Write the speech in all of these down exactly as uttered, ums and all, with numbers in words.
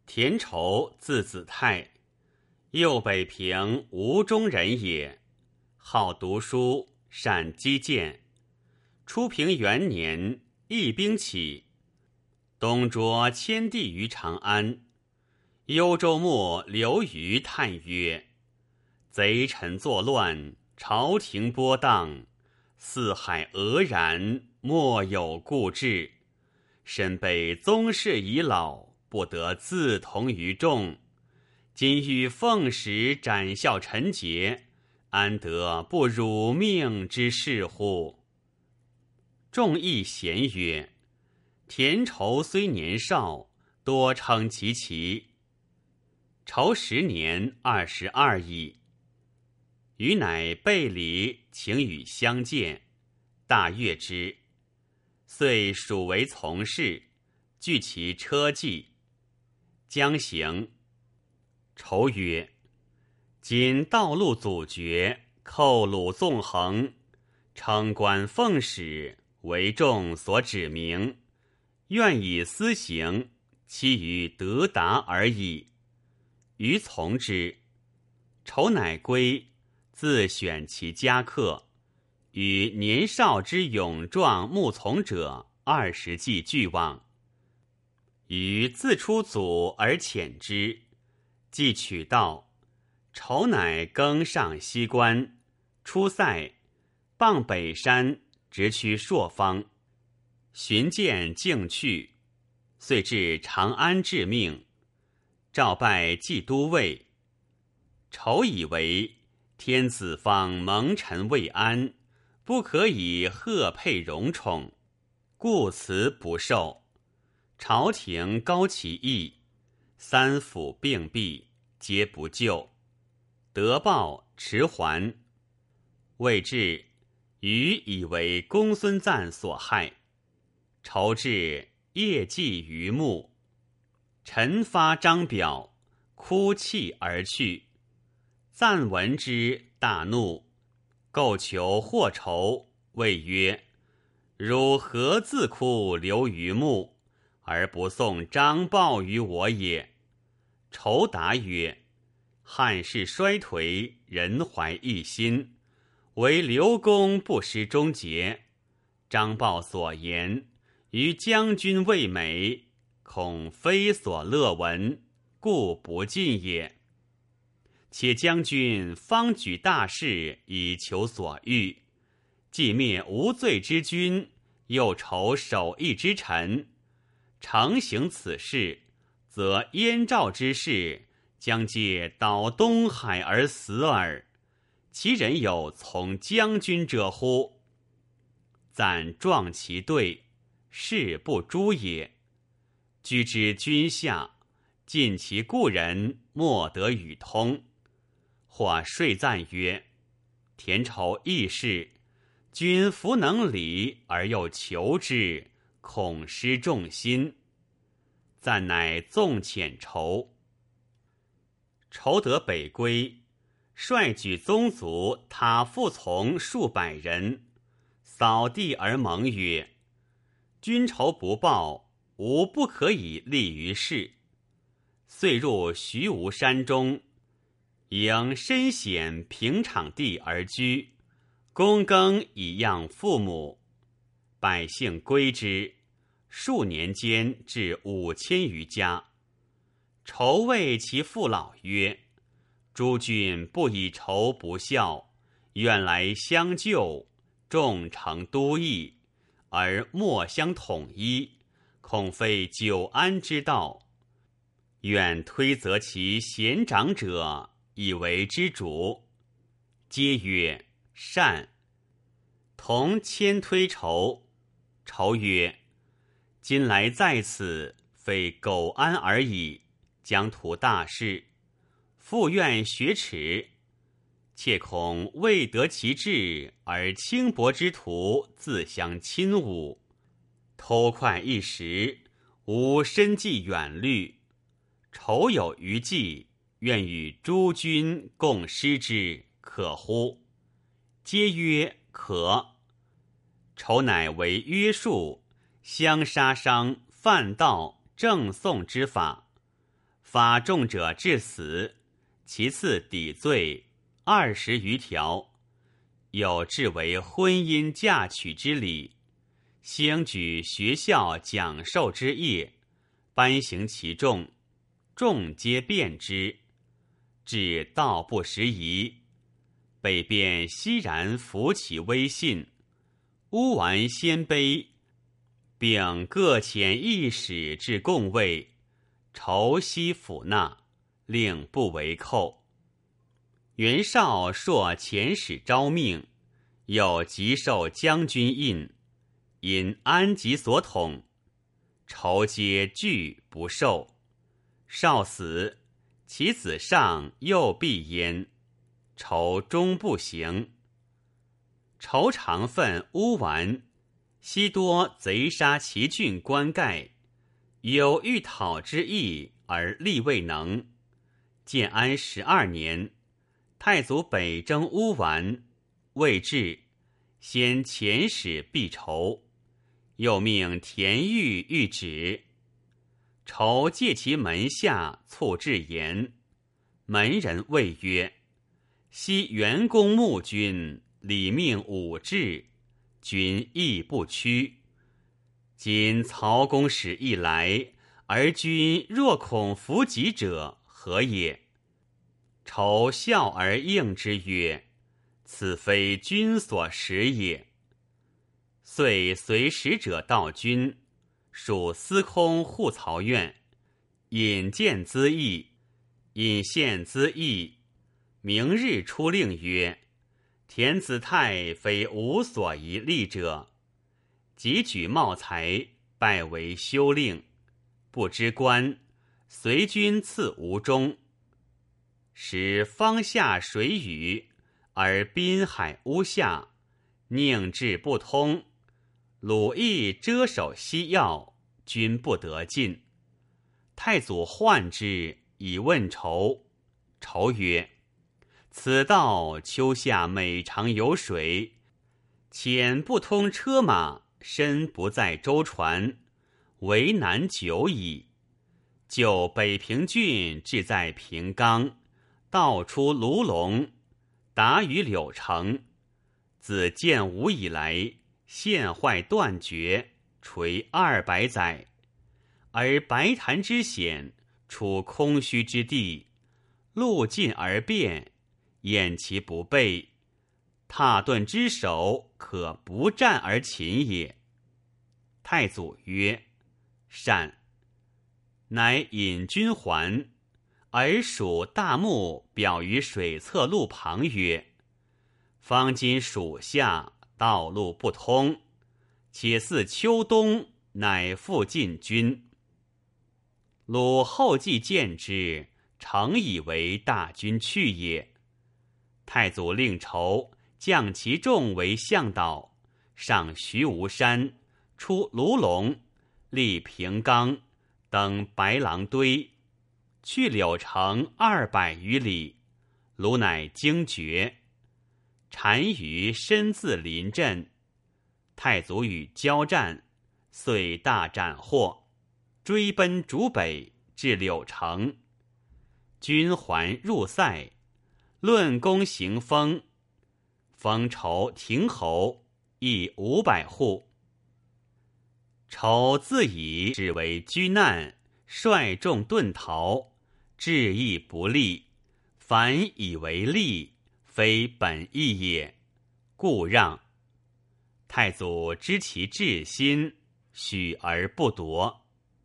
田畴，字子泰，右北平吴中人也，好读书，善击剑。初平元年，义兵起，东捉迁地于长安。幽州牧刘虞叹曰：贼臣作乱，朝廷波荡，四海俄然，莫有故志。身被宗室已老，不得自同于众。今欲奉使斩效臣节，安得不辱命之事乎？众议咸曰：田畴虽年少，多称其奇。畴十年二十二矣。余乃备礼，请与相见，大悦之。遂属为从事，据其车骑。将行，畴曰：今道路阻绝，寇虏纵横，称官奉使，为众所指明，愿以私行，期于得达而已。余从之。畴乃归，自选其家客，与年少之勇壮慕从者二十骑俱往。余自出祖而遣之，既取道，畴乃更上西关，出塞，傍北山，直趋朔方，寻见径去，遂至长安致命。诏拜冀都尉。畴以为天子方蒙尘未安，不可以贺佩荣宠，故辞不受。朝廷高其意，三府并弊，皆不救。得报迟还。未至，余以为公孙瓒所害。畴至，夜祭于墓，臣发张表，哭泣而去。瓒闻之，大怒，构求获畴，谓曰：汝何自哭留于墓，而不送张报于我也？畴答曰：汉室衰颓，人怀异心，唯刘公不失忠节。张报所言，于将军未美，恐非所乐闻，故不进也。且将军方举大事以求所欲，既灭无罪之君，又仇守义之臣，诚行此事，则燕赵之士将皆倒东海而死耳。其人有从将军者乎？瓒壮其队，事不诛也。居之君下，尽其故人，莫得与通。或说赞曰：田畴义士，君弗能理而又求之，恐失众心。赞乃纵遣畴。畴得北归，率举宗族他附从数百人，扫地而盟曰：君仇不报，吾不可以立于世。遂入徐吴山中，迎深险平场地而居，躬耕以养父母。百姓归之，数年间至五千余家。畴谓其父老曰：诸君不以仇不孝，愿来相救，众成都邑，而莫相统一，恐非久安之道。愿推责其贤长者，以为之主。皆曰善。同迁推畴。畴曰：今来在此，非苟安而已，将图大事，复愿学耻。切恐未得其志，而轻薄之徒自相侵侮，偷快一时，吾身计远虑。畴有余计，愿与诸君共施之，可乎？皆曰可。畴乃为约束，相杀伤、犯盗、正讼之法， 法重者致死，其次抵罪二十余条，有至为婚姻嫁娶之礼，兴举学校讲授之业，颁行其众，众皆辨之，至道不拾遗。北边熙然扶其威信，乌丸鲜卑，并各遣一使至贡位，酬悉抚纳，令不为寇。袁绍朔遣使招命，又即授将军印，因安吉所统，酬皆拒不受。绍死，其子上又避焉，酬终不行。酬常愤乌丸，悉多贼杀其郡官盖，有欲讨之意而力未能。建安十二年，太祖北征乌丸，未至，先遣使避仇，又命田豫谕旨。仇借其门下促至言，门人谓曰：昔元公募君，礼命武志，君亦不屈。今曹公使一来，而君若恐弗及者，何也？仇笑而应之曰：此非君所识也。遂随使者到军，属司空护曹院，引荐资议，引献资议。明日出令曰：田子泰非无所宜立者，即举茂才，拜为修令，不知官，随军赐吴中。使方下水雨，而滨海巫下，宁至不通，鲁邑遮守西要，君不得进。太祖患之，以问仇。仇曰：此道秋夏每常有水，浅不通车马，深不在舟船，为难久矣。就北平郡志在平冈，道出卢龙，达于柳城。自建武以来，陷坏断绝，垂二百载，而白潭之险，处空虚之地，路尽而变，掩其不备，踏顿之首，可不战而擒也。太祖曰：善。乃引军还，而属大木表于水侧路旁曰：方今属下，道路不通，且似秋冬，乃复进军。鲁后继见之，诚以为大军去也。太祖令仇将其众为向导，上徐吴山，出卢龙，立平冈，登白狼堆，去柳城二百余里，鲁乃惊觉。单于身自临阵，太祖与交战，遂大斩获，追奔逐北，至柳城。军还入塞，论功行封，封仇亭侯，亦五百户。仇自以只为居难，率众遁逃，志意不立，反以为利，非本意也，故让。太祖知其志心，许而不夺。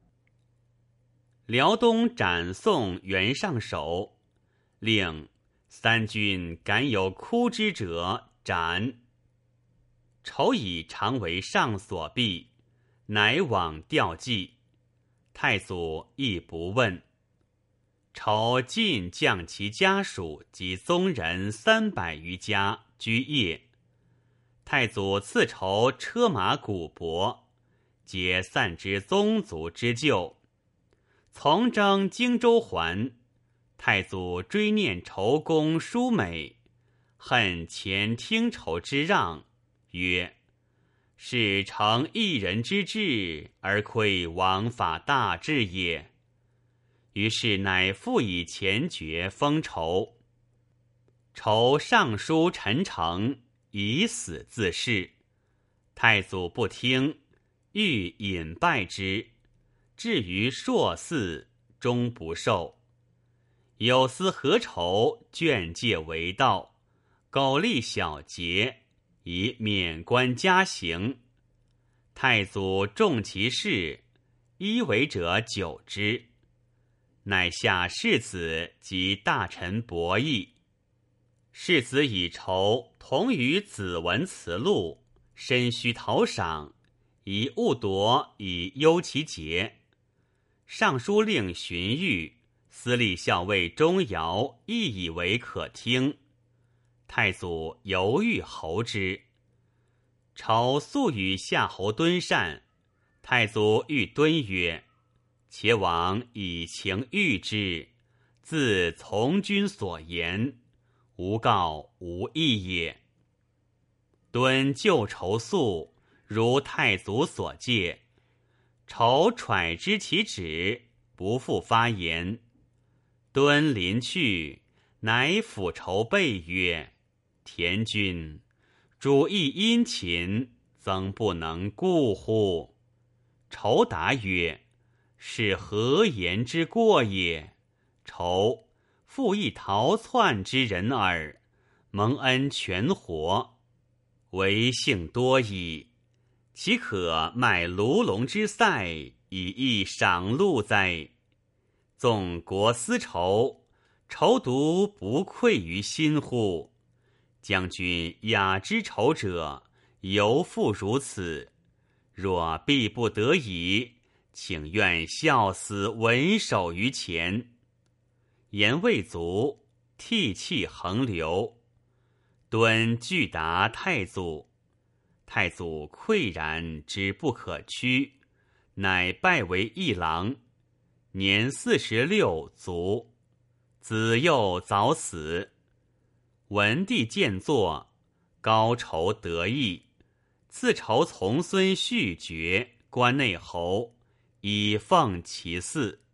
辽东斩送袁尚守，令三军敢有哭之者斩。仇以常为上所避，乃往吊祭。太祖亦不问。仇尽将其家属及宗人三百余家居业。太祖赐仇车马古帛，皆散之宗族之旧。从征荆州还，太祖追念仇功殊美，恨前听仇之让，曰：是成一人之志，而窥王法大治也。 于是乃复以前爵封仇。仇上书陈诚，以死自誓。太祖不听，欲引拜之，至于朔寺，终不受。有司何仇眷戒为道，苟立小节，以免官加刑。太祖重其事，依为者久之，乃下世子及大臣博弈。世子以仇同于子文辞录，身须讨赏，以误夺以忧其节。尚书令荀彧、司隶校尉钟繇亦以为可听。太祖犹豫侯之。仇素与夏侯惇善，太祖欲惇曰：且往以情喻之，自从君所言，无告无益也。惇就仇素，如太祖所戒。仇揣知其旨，不复发言。惇临去，乃抚仇背曰：田君，主亦殷勤，曾不能顾乎？仇答曰：是何言之过也？仇复亦逃窜之人耳，蒙恩全活，为幸多矣。岂可卖卢龙之塞，以益赏禄哉？纵国私仇，仇独不愧于心乎？将军雅之仇者，犹复如此。若必不得已，请愿效死稳守于前。言未足，涕泣横流。惇具答太祖。太祖喟然之不可屈，乃拜为议郎。年四十六卒，子幼早死。文帝见作，高仇得意，赐仇从孙续爵关内侯，以奉其嗣。